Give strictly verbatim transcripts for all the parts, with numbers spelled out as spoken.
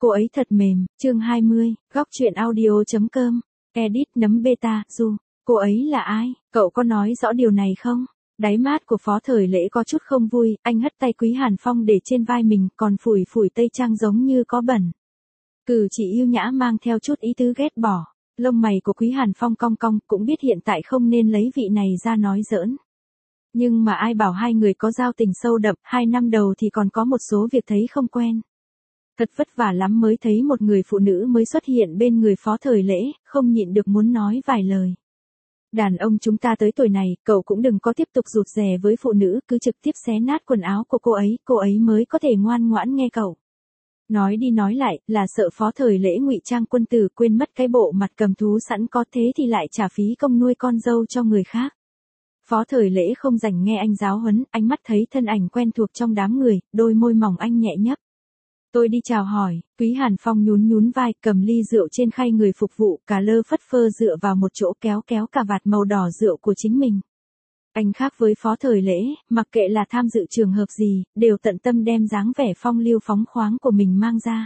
Cô ấy thật mềm, chương hai mươi, góc truyện audio.com, edit nấm beta, du. Cô ấy là ai? Cậu có nói rõ điều này không? Đáy mắt của Phó Thời Lễ có chút không vui, anh hất tay Quý Hàn Phong để trên vai mình, còn phủi phủi tây trang giống như có bẩn. Cử chỉ yêu nhã mang theo chút ý tứ ghét bỏ. Lông mày của Quý Hàn Phong cong cong, cũng biết hiện tại không nên lấy vị này ra nói giỡn. Nhưng mà ai bảo hai người có giao tình sâu đậm, hai năm đầu thì còn có một số việc thấy không quen. Thật vất vả lắm mới thấy một người phụ nữ mới xuất hiện bên người Phó Thời Lễ, không nhịn được muốn nói vài lời. Đàn ông chúng ta tới tuổi này, cậu cũng đừng có tiếp tục rụt rè với phụ nữ, cứ trực tiếp xé nát quần áo của cô ấy, cô ấy mới có thể ngoan ngoãn nghe cậu. Nói đi nói lại, là sợ Phó Thời Lễ ngụy trang quân tử quên mất cái bộ mặt cầm thú sẵn có, thế thì lại trả phí công nuôi con dâu cho người khác. Phó Thời Lễ không rảnh nghe anh giáo huấn, ánh mắt thấy thân ảnh quen thuộc trong đám người, đôi môi mỏng anh nhẹ nhấp. Tôi đi chào hỏi. Quý Hàn Phong nhún nhún vai, cầm ly rượu trên khay người phục vụ, cả lơ phất phơ dựa vào một chỗ kéo kéo cà vạt màu đỏ rượu của chính mình. Anh khác với Phó Thời Lễ, mặc kệ là tham dự trường hợp gì, đều tận tâm đem dáng vẻ phong lưu phóng khoáng của mình mang ra.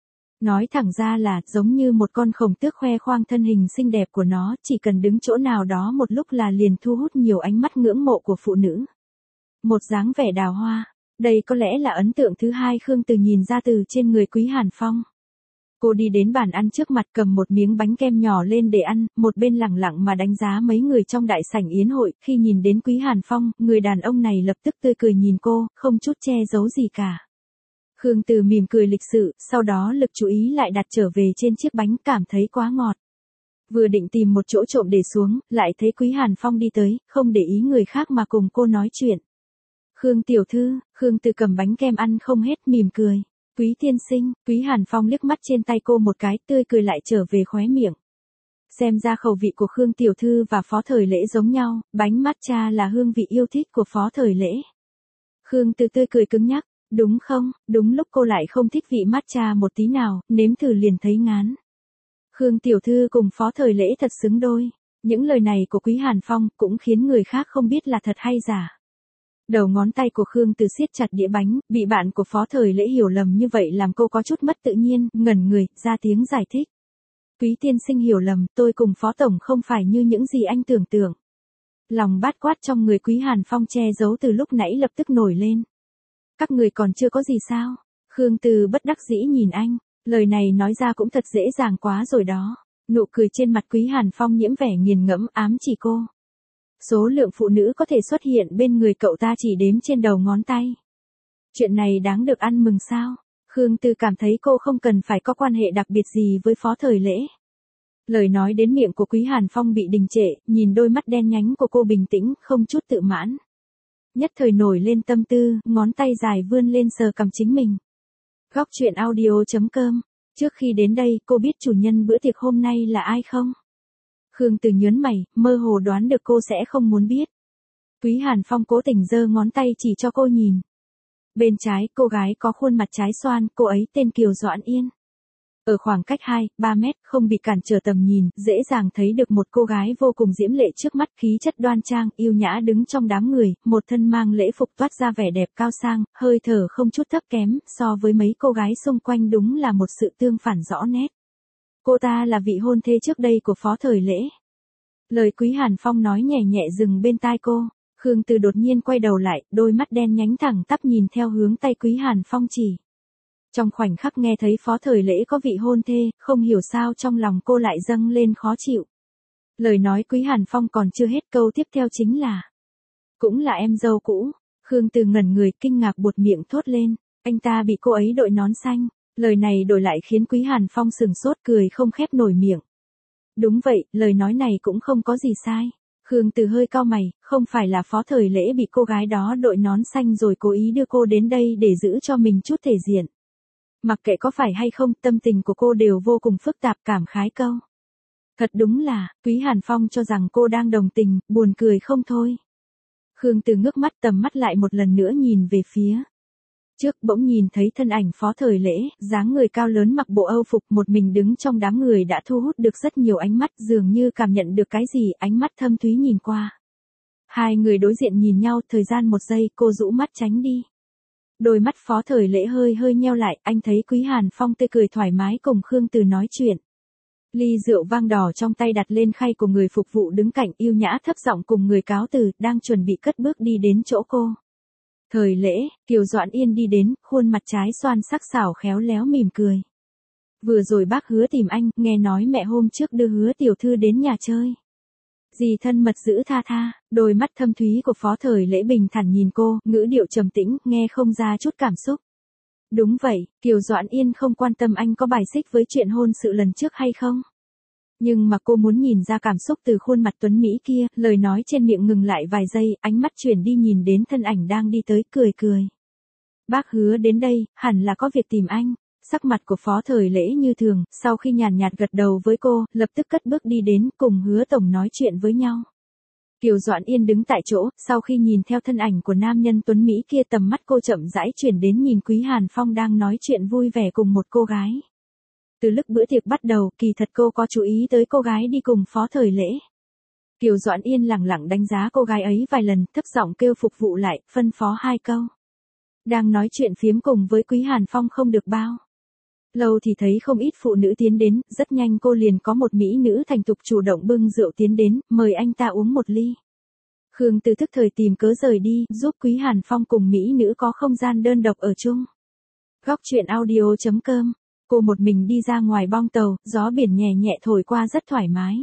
Nói thẳng ra là, giống như một con khổng tước khoe khoang thân hình xinh đẹp của nó, chỉ cần đứng chỗ nào đó một lúc là liền thu hút nhiều ánh mắt ngưỡng mộ của phụ nữ. Một dáng vẻ đào hoa. Đây có lẽ là ấn tượng thứ hai Khương Từ nhìn ra từ trên người Quý Hàn Phong. Cô đi đến bàn ăn trước mặt cầm một miếng bánh kem nhỏ lên để ăn, một bên lẳng lặng mà đánh giá mấy người trong đại sảnh yến hội. Khi nhìn đến Quý Hàn Phong, người đàn ông này lập tức tươi cười nhìn cô, không chút che giấu gì cả. Khương Từ mỉm cười lịch sự, sau đó lực chú ý lại đặt trở về trên chiếc bánh, cảm thấy quá ngọt. Vừa định tìm một chỗ trộm để xuống, lại thấy Quý Hàn Phong đi tới, không để ý người khác mà cùng cô nói chuyện. Khương tiểu thư, Khương Từ cầm bánh kem ăn không hết, mỉm cười. Quý tiên sinh, Quý Hàn Phong liếc mắt trên tay cô một cái, tươi cười lại trở về khóe miệng. Xem ra khẩu vị của Khương tiểu thư và Phó Thời Lễ giống nhau, bánh matcha là hương vị yêu thích của Phó Thời Lễ. Khương Từ tươi cười cứng nhắc, đúng không? Đúng lúc cô lại không thích vị matcha một tí nào, nếm thử liền thấy ngán. Khương tiểu thư cùng Phó Thời Lễ thật xứng đôi. Những lời này của Quý Hàn Phong cũng khiến người khác không biết là thật hay giả. Đầu ngón tay của Khương Từ siết chặt đĩa bánh, bị bạn của Phó Thời Lễ hiểu lầm như vậy làm cô có chút mất tự nhiên, ngẩn người, ra tiếng giải thích. Quý tiên sinh hiểu lầm, tôi cùng Phó Tổng không phải như những gì anh tưởng tượng. Lòng bát quát trong người Quý Hàn Phong che giấu từ lúc nãy lập tức nổi lên. Các người còn chưa có gì sao? Khương Từ bất đắc dĩ nhìn anh, lời này nói ra cũng thật dễ dàng quá rồi đó. Nụ cười trên mặt Quý Hàn Phong nhiễm vẻ nghiền ngẫm, ám chỉ cô. Số lượng phụ nữ có thể xuất hiện bên người cậu ta chỉ đếm trên đầu ngón tay. Chuyện này đáng được ăn mừng sao? Khương Từ cảm thấy cô không cần phải có quan hệ đặc biệt gì với Phó Thời Lễ. Lời nói đến miệng của Quý Hàn Phong bị đình trệ, nhìn đôi mắt đen nhánh của cô bình tĩnh, không chút tự mãn. Nhất thời nổi lên tâm tư, ngón tay dài vươn lên sờ cằm chính mình. Góc truyện audio.com. Trước khi đến đây, cô biết chủ nhân bữa tiệc hôm nay là ai không? Khương Từ nhớn mày, mơ hồ đoán được cô sẽ không muốn biết. Quý Hàn Phong cố tình giơ ngón tay chỉ cho cô nhìn. Bên trái, cô gái có khuôn mặt trái xoan, cô ấy tên Kiều Doãn Yên. Ở khoảng cách hai, ba mét, không bị cản trở tầm nhìn, dễ dàng thấy được một cô gái vô cùng diễm lệ trước mắt, khí chất đoan trang, yêu nhã đứng trong đám người, một thân mang lễ phục toát ra vẻ đẹp cao sang, hơi thở không chút thấp kém, so với mấy cô gái xung quanh đúng là một sự tương phản rõ nét. Cô ta là vị hôn thê trước đây của Phó Thời Lễ. Lời Quý Hàn Phong nói nhẹ nhẹ dừng bên tai cô. Khương Từ đột nhiên quay đầu lại, đôi mắt đen nhánh thẳng tắp nhìn theo hướng tay Quý Hàn Phong chỉ. Trong khoảnh khắc nghe thấy Phó Thời Lễ có vị hôn thê, không hiểu sao trong lòng cô lại dâng lên khó chịu. Lời nói Quý Hàn Phong còn chưa hết, câu tiếp theo chính là: cũng là em dâu cũ. Khương Từ ngẩn người, kinh ngạc buột miệng thốt lên. Anh ta bị cô ấy đội nón xanh. Lời này đổi lại khiến Quý Hàn Phong sừng sốt, cười không khép nổi miệng. Đúng vậy, lời nói này cũng không có gì sai. Khương Từ hơi cau mày, không phải là Phó Thời Lễ bị cô gái đó đội nón xanh rồi cố ý đưa cô đến đây để giữ cho mình chút thể diện. Mặc kệ có phải hay không, tâm tình của cô đều vô cùng phức tạp, cảm khái câu. Thật đúng là, Quý Hàn Phong cho rằng cô đang đồng tình, buồn cười không thôi. Khương Từ ngước mắt, tầm mắt lại một lần nữa nhìn về phía trước, bỗng nhìn thấy thân ảnh Phó Thời Lễ, dáng người cao lớn mặc bộ Âu phục, một mình đứng trong đám người đã thu hút được rất nhiều ánh mắt, dường như cảm nhận được cái gì, ánh mắt thâm thúy nhìn qua. Hai người đối diện nhìn nhau, thời gian một giây, cô rũ mắt tránh đi. Đôi mắt Phó Thời Lễ hơi hơi nheo lại, anh thấy Quý Hàn Phong tươi cười thoải mái cùng Khương Từ nói chuyện. Ly rượu vang đỏ trong tay đặt lên khay của người phục vụ đứng cạnh, yêu nhã thấp giọng cùng người cáo từ, đang chuẩn bị cất bước đi đến chỗ cô. Thời Lễ, Kiều Doãn Yên đi đến, khuôn mặt trái xoan sắc sảo khéo léo mỉm cười. Vừa rồi bác Hứa tìm anh, nghe nói mẹ hôm trước đưa Hứa tiểu thư đến nhà chơi. Dì thân mật giữ tha tha, đôi mắt thâm thúy của Phó Thời Lễ bình thản nhìn cô, ngữ điệu trầm tĩnh, nghe không ra chút cảm xúc. Đúng vậy, Kiều Doãn Yên không quan tâm anh có bài xích với chuyện hôn sự lần trước hay không. Nhưng mà cô muốn nhìn ra cảm xúc từ khuôn mặt tuấn Mỹ kia, lời nói trên miệng ngừng lại vài giây, ánh mắt chuyển đi nhìn đến thân ảnh đang đi tới, cười cười. Bác Hứa đến đây, hẳn là có việc tìm anh. Sắc mặt của Phó Thời Lễ như thường, sau khi nhàn nhạt gật đầu với cô, lập tức cất bước đi đến, cùng Hứa tổng nói chuyện với nhau. Kiều Doãn Yên đứng tại chỗ, sau khi nhìn theo thân ảnh của nam nhân tuấn Mỹ kia, tầm mắt cô chậm rãi chuyển đến nhìn Quý Hàn Phong đang nói chuyện vui vẻ cùng một cô gái. Từ lúc bữa tiệc bắt đầu, kỳ thật cô có chú ý tới cô gái đi cùng Phó Thời Lễ. Kiều Doãn Yên lẳng lặng đánh giá cô gái ấy vài lần, thấp giọng kêu phục vụ lại, phân phó hai câu. Đang nói chuyện phiếm cùng với Quý Hàn Phong không được bao lâu thì thấy không ít phụ nữ tiến đến, rất nhanh cô liền có một mỹ nữ thành thục chủ động bưng rượu tiến đến, mời anh ta uống một ly. Khương Từ thức thời tìm cớ rời đi, giúp Quý Hàn Phong cùng mỹ nữ có không gian đơn độc ở chung. Góc truyện audio chấm com, cô một mình đi ra ngoài bong tàu, gió biển nhẹ nhẹ thổi qua rất thoải mái.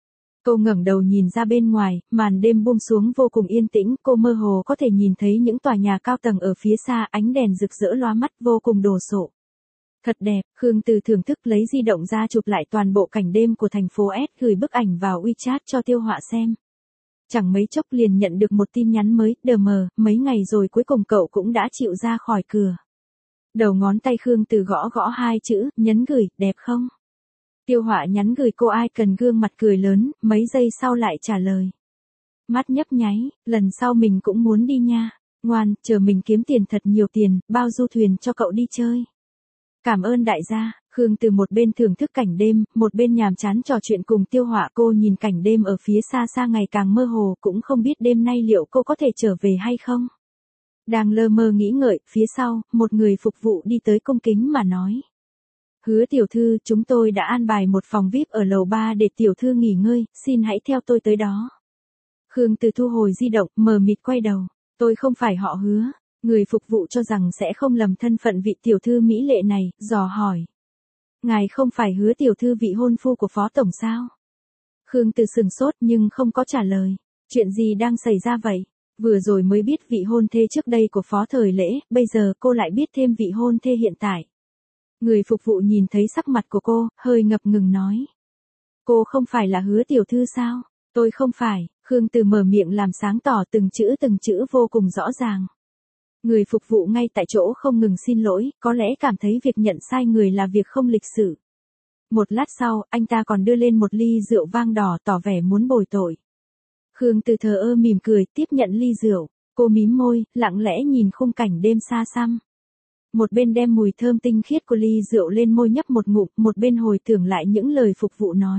Cô ngẩng đầu nhìn ra bên ngoài, màn đêm buông xuống vô cùng yên tĩnh, cô mơ hồ có thể nhìn thấy những tòa nhà cao tầng ở phía xa, ánh đèn rực rỡ lóa mắt vô cùng đồ sộ. Thật đẹp, Khương Từ thưởng thức lấy di động ra chụp lại toàn bộ cảnh đêm của thành phố S, gửi bức ảnh vào WeChat cho Tiêu Họa xem. Chẳng mấy chốc liền nhận được một tin nhắn mới, đờ mờ, mấy ngày rồi cuối cùng cậu cũng đã chịu ra khỏi cửa. Đầu ngón tay Khương Từ gõ gõ hai chữ, nhấn gửi, đẹp không? Tiêu Họa nhắn gửi cô ai cần gương mặt cười lớn, mấy giây sau lại trả lời. Mắt nhấp nháy, lần sau mình cũng muốn đi nha, ngoan, chờ mình kiếm tiền thật nhiều tiền, bao du thuyền cho cậu đi chơi. Cảm ơn đại gia. Khương Từ một bên thưởng thức cảnh đêm, một bên nhàm chán trò chuyện cùng Tiêu Họa. Cô nhìn cảnh đêm ở phía xa xa ngày càng mơ hồ, cũng không biết đêm nay liệu cô có thể trở về hay không. Đang lơ mơ nghĩ ngợi, phía sau, một người phục vụ đi tới cung kính mà nói. Hứa tiểu thư, chúng tôi đã an bài một phòng vi ai pi ở lầu ba để tiểu thư nghỉ ngơi, xin hãy theo tôi tới đó. Khương Từ thu hồi di động, mờ mịt quay đầu. Tôi không phải họ Hứa. Người phục vụ cho rằng sẽ không lầm thân phận vị tiểu thư mỹ lệ này, dò hỏi. Ngài không phải Hứa tiểu thư vị hôn phu của Phó tổng sao? Khương Từ sừng sốt nhưng không có trả lời. Chuyện gì đang xảy ra vậy? Vừa rồi mới biết vị hôn thê trước đây của Phó Thời Lễ, bây giờ cô lại biết thêm vị hôn thê hiện tại. Người phục vụ nhìn thấy sắc mặt của cô, hơi ngập ngừng nói. Cô không phải là Hứa tiểu thư sao? Tôi không phải. Khương Từ mở miệng làm sáng tỏ từng chữ từng chữ vô cùng rõ ràng. Người phục vụ ngay tại chỗ không ngừng xin lỗi, có lẽ cảm thấy việc nhận sai người là việc không lịch sự. Một lát sau, anh ta còn đưa lên một ly rượu vang đỏ tỏ vẻ muốn bồi tội. Khương Từ thờ ơ mỉm cười, tiếp nhận ly rượu. Cô mím môi, lặng lẽ nhìn khung cảnh đêm xa xăm. Một bên đem mùi thơm tinh khiết của ly rượu lên môi nhấp một ngụm, một bên hồi tưởng lại những lời phục vụ nói.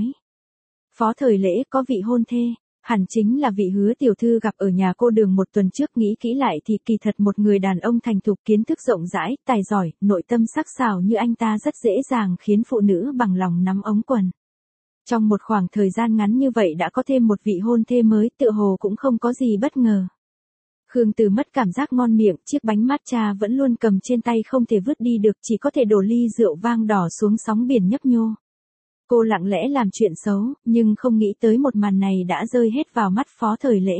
Phó Thời Lễ có vị hôn thê. Hẳn chính là vị Hứa tiểu thư gặp ở nhà cô Đường một tuần trước, nghĩ kỹ lại thì kỳ thật một người đàn ông thành thục, kiến thức rộng rãi, tài giỏi, nội tâm sắc sảo như anh ta rất dễ dàng khiến phụ nữ bằng lòng nắm ống quần. Trong một khoảng thời gian ngắn như vậy đã có thêm một vị hôn thê mới, tựa hồ cũng không có gì bất ngờ. Khương Từ mất cảm giác ngon miệng, chiếc bánh matcha vẫn luôn cầm trên tay không thể vứt đi được, chỉ có thể đổ ly rượu vang đỏ xuống sóng biển nhấp nhô. Cô lặng lẽ làm chuyện xấu, nhưng không nghĩ tới một màn này đã rơi hết vào mắt Phó Thời Lễ.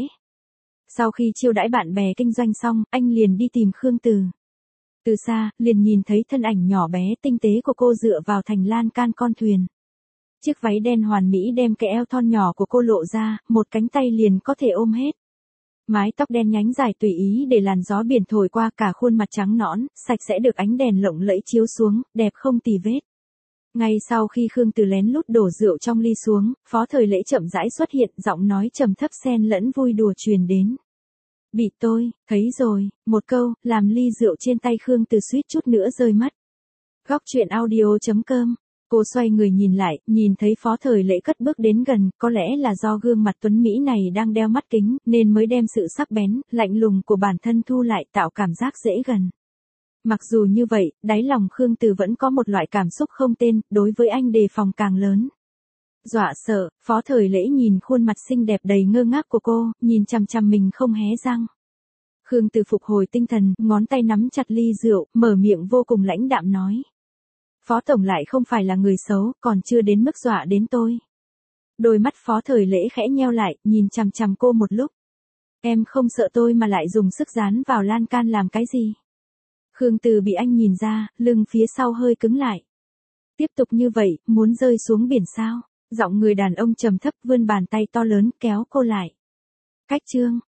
Sau khi chiêu đãi bạn bè kinh doanh xong, anh liền đi tìm Khương Từ. Từ xa, liền nhìn thấy thân ảnh nhỏ bé tinh tế của cô dựa vào thành lan can con thuyền. Chiếc váy đen hoàn mỹ đem cái eo thon nhỏ của cô lộ ra, một cánh tay liền có thể ôm hết. Mái tóc đen nhánh dài tùy ý để làn gió biển thổi qua, cả khuôn mặt trắng nõn, sạch sẽ được ánh đèn lộng lẫy chiếu xuống, đẹp không tì vết. Ngay sau khi Khương Từ lén lút đổ rượu trong ly xuống, Phó Thời Lễ chậm rãi xuất hiện, giọng nói trầm thấp xen lẫn vui đùa truyền đến. Bị tôi, thấy rồi, một câu, làm ly rượu trên tay Khương Từ suýt chút nữa rơi mất. Góc truyện audio chấm com. Cô xoay người nhìn lại, nhìn thấy Phó Thời Lễ cất bước đến gần, có lẽ là do gương mặt tuấn Mỹ này đang đeo mắt kính, nên mới đem sự sắc bén, lạnh lùng của bản thân thu lại, tạo cảm giác dễ gần. Mặc dù như vậy, đáy lòng Khương Từ vẫn có một loại cảm xúc không tên, đối với anh đề phòng càng lớn. Dọa sợ, Phó Thời Lễ nhìn khuôn mặt xinh đẹp đầy ngơ ngác của cô, nhìn chằm chằm mình không hé răng. Khương Từ phục hồi tinh thần, ngón tay nắm chặt ly rượu, mở miệng vô cùng lãnh đạm nói. Phó Tổng lại không phải là người xấu, còn chưa đến mức dọa đến tôi. Đôi mắt Phó Thời Lễ khẽ nheo lại, nhìn chằm chằm cô một lúc. Em không sợ tôi mà lại dùng sức dán vào lan can làm cái gì? Khương Từ bị anh nhìn ra, lưng phía sau hơi cứng lại. Tiếp tục như vậy, muốn rơi xuống biển sao? Giọng người đàn ông trầm thấp vươn bàn tay to lớn kéo cô lại. Cách chương.